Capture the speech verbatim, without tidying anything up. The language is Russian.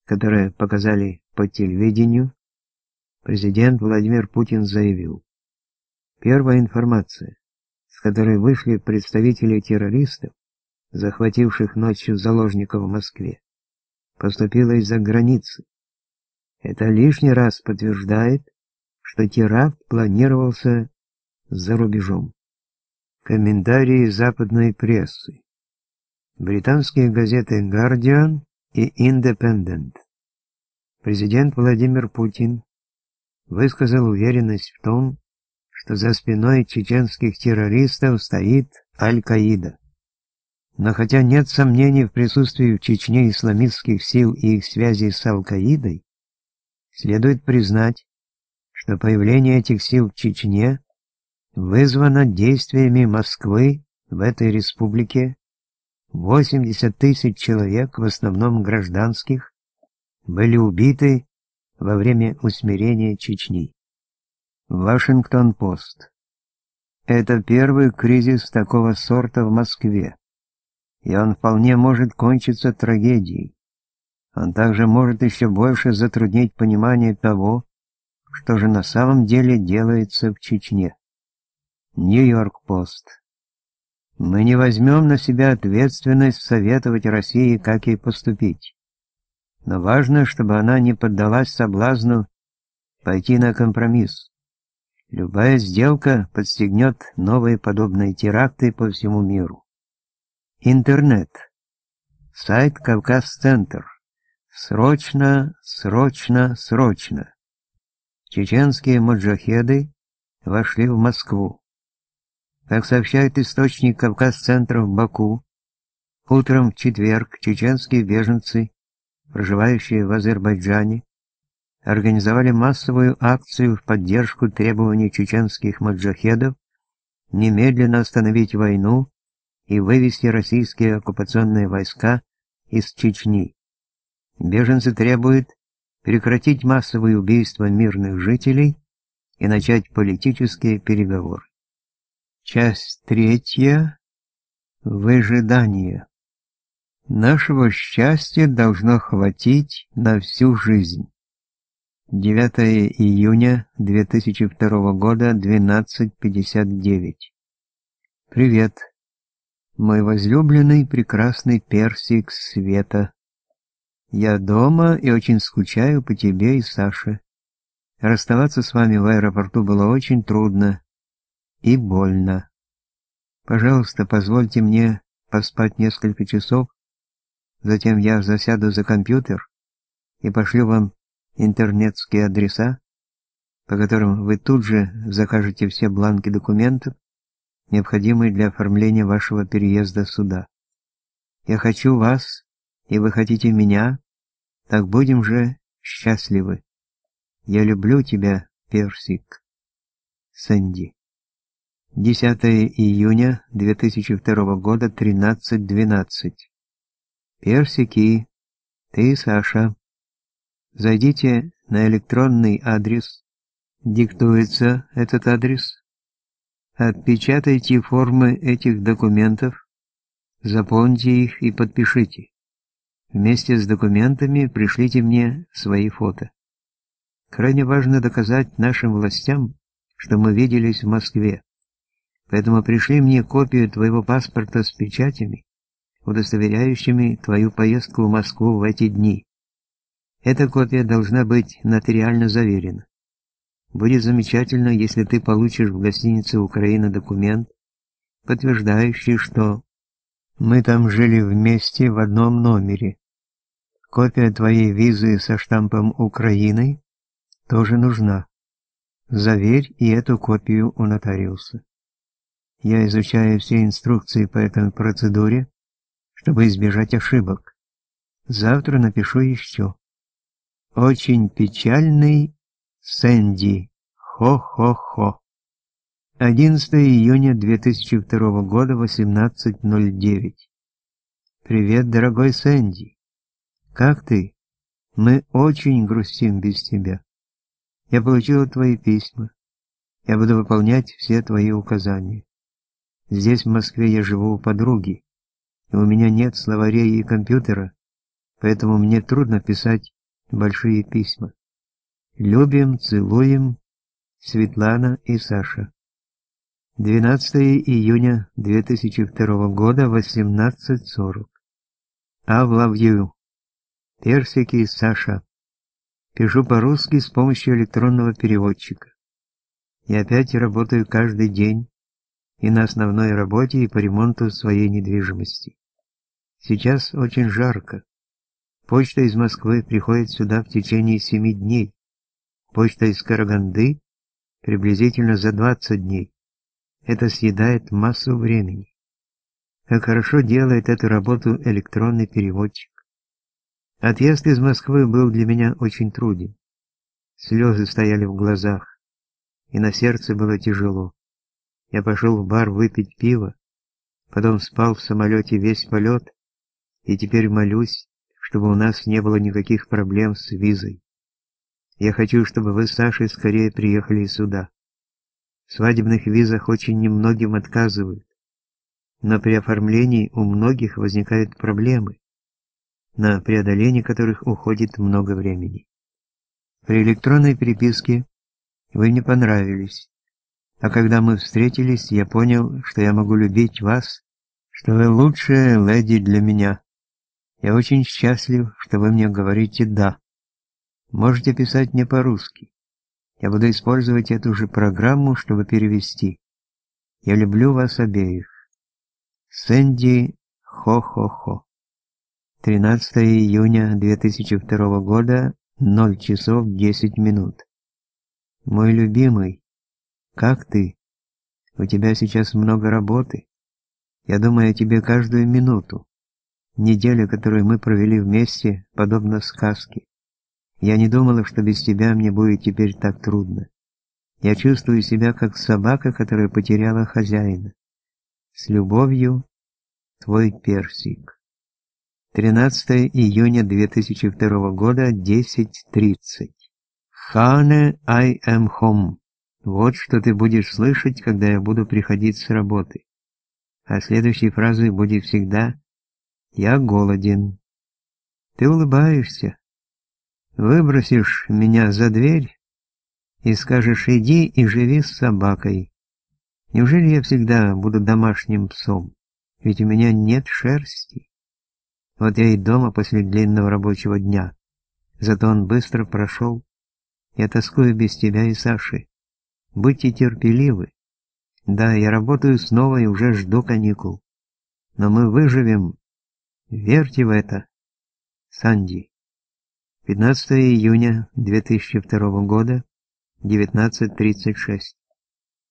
которое показали по телевидению, президент Владимир Путин заявил: первая информация, с которой вышли представители террористов, захвативших ночью заложников в Москве, поступила из-за границы. Это лишний раз подтверждает, что теракт планировался за рубежом. Комментарии западной прессы. Британские газеты «Гардиан» и «Индепендент». Президент Владимир Путин высказал уверенность в том, что за спиной чеченских террористов стоит Аль-Каида. Но хотя нет сомнений в присутствии в Чечне исламистских сил и их связи с Аль-Каидой, следует признать, что появление этих сил в Чечне вызвано действиями Москвы в этой республике. восемьдесят тысяч человек, в основном гражданских, были убиты во время усмирения Чечни. Вашингтон-Пост. Это первый кризис такого сорта в Москве, и он вполне может кончиться трагедией. Он также может еще больше затруднить понимание того, что же на самом деле делается в Чечне. Нью-Йорк-Пост. Мы не возьмем на себя ответственность советовать России, как ей поступить. Но важно, чтобы она не поддалась соблазну пойти на компромисс. Любая сделка подстегнет новые подобные теракты по всему миру. Интернет. Сайт «Кавказ-центр». Срочно, срочно, срочно. Чеченские маджахеды вошли в Москву. Как сообщает источник Кавказ-центра в Баку, утром в четверг чеченские беженцы, проживающие в Азербайджане, организовали массовую акцию в поддержку требований чеченских маджахедов немедленно остановить войну и вывести российские оккупационные войска из Чечни. Беженцы требуют прекратить массовые убийства мирных жителей и начать политические переговоры. Часть третья. Выжидание. Нашего счастья должно хватить на всю жизнь. девятое июня две тысячи второго года, двенадцать пятьдесят девять. Привет, мой возлюбленный прекрасный персик света. Я дома и очень скучаю по тебе и Саше. Расставаться с вами в аэропорту было очень трудно и больно. Пожалуйста, позвольте мне поспать несколько часов, затем я засяду за компьютер и пошлю вам интернетские адреса, по которым вы тут же закажете все бланки документов, необходимые для оформления вашего переезда сюда. Я хочу вас, и вы хотите меня, так будем же счастливы. Я люблю тебя, персик. Сэнди. десятое июня две тысячи второго года, тринадцать двенадцать. Персики, ты, Саша. Зайдите на электронный адрес. Диктуется этот адрес. Отпечатайте формы этих документов, заполните их и подпишите. Вместе с документами пришлите мне свои фото. Крайне важно доказать нашим властям, что мы виделись в Москве. Поэтому пришли мне копию твоего паспорта с печатями, удостоверяющими твою поездку в Москву в эти дни. Эта копия должна быть нотариально заверена. Будет замечательно, если ты получишь в гостинице «Украина» документ, подтверждающий, что мы там жили вместе в одном номере. Копия твоей визы со штампом «Украины» тоже нужна. Заверь и эту копию у нотариуса. Я изучаю все инструкции по этой процедуре, чтобы избежать ошибок. Завтра напишу еще. Очень печальный Сэнди. Хо-хо-хо. одиннадцатое июня две тысячи второго года, восемнадцать ноль девять. Привет, дорогой Сэнди. Как ты? Мы очень грустим без тебя. Я получила твои письма. Я буду выполнять все твои указания. Здесь, в Москве, я живу у подруги, и у меня нет словарей и компьютера, поэтому мне трудно писать Большие письма. Любим, целуем. Светлана и Саша. двенадцатое июня две тысячи второго года, восемнадцать сорок. I love you. Персики и Саша. Пишу по-русски с помощью электронного переводчика. Я опять работаю каждый день и на основной работе, и по ремонту своей недвижимости. Сейчас очень жарко. Почта из Москвы приходит сюда в течение семи дней. Почта из Караганды приблизительно за двадцать дней. Это съедает массу времени. Как хорошо делает эту работу электронный переводчик. Отъезд из Москвы был для меня очень труден. Слезы стояли в глазах, и на сердце было тяжело. Я пошел в бар выпить пиво, потом спал в самолете весь полет, и теперь молюсь, чтобы у нас не было никаких проблем с визой. Я хочу, чтобы вы с Сашей скорее приехали сюда. В свадебных визах очень немногим отказывают, но при оформлении у многих возникают проблемы, на преодоление которых уходит много времени. При электронной переписке вы мне понравились, а когда мы встретились, я понял, что я могу любить вас, что вы лучшая леди для меня. Я очень счастлив, что вы мне говорите «да». Можете писать мне по-русски. Я буду использовать эту же программу, чтобы перевести. Я люблю вас обеих. Сэнди Хо-Хо-Хо. тринадцатое июня две тысячи второго года, ноль часов десять минут. Мой любимый, как ты? У тебя сейчас много работы. Я думаю о тебе каждую минуту. Неделя, которую мы провели вместе, подобна сказке. Я не думала, что без тебя мне будет теперь так трудно. Я чувствую себя как собака, которая потеряла хозяина. С любовью, твой Персик. тринадцатое июня две тысячи второго года, десять тридцать. Хане, I am home. Вот что ты будешь слышать, когда я буду приходить с работы. А следующей фразой будет всегда «Я голоден». Ты улыбаешься. Выбросишь меня за дверь и скажешь «иди и живи с собакой». Неужели я всегда буду домашним псом? Ведь у меня нет шерсти. Вот я и дома после длинного рабочего дня. Зато он быстро прошел. Я тоскую без тебя и Саши. Будьте терпеливы. Да, я работаю снова и уже жду каникул. Но мы выживем. Верьте в это. Санди. пятнадцатое июня две тысячи второго года, девятнадцать тридцать шесть.